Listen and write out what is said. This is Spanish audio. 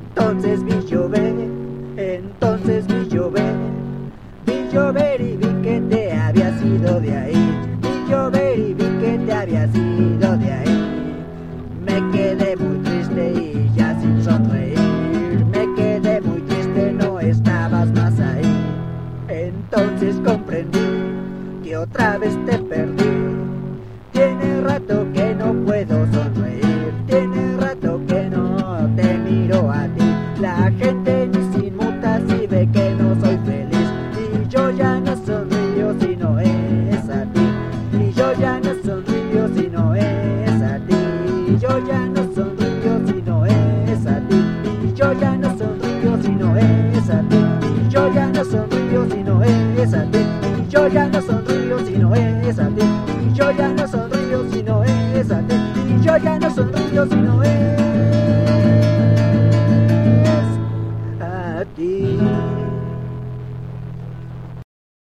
entonces vi llover y vi que te habías ido de ahí, vi llover y vi que te habías ido de ahí. Me quedé muy triste y ya sin sonreír, me quedé muy triste, no estabas más ahí. Entonces comprendí que otra vez te perdí, tiene rato que no puedo sonreír, tiene rato que no te miro a ti. La gente ni se inmuta si ve que no soy feliz, y yo ya no sonrío si no es a ti, y yo ya no sonrío si no es a ti, y yo ya no sonrío si no es a ti, y yo ya no sonrío si no es a ti, y yo ya no sonrío si no es a ti, y yo ya no sonrío si no es a ti, y yo ya no sonrío si no es a ti, y yo ya no sonrío si no es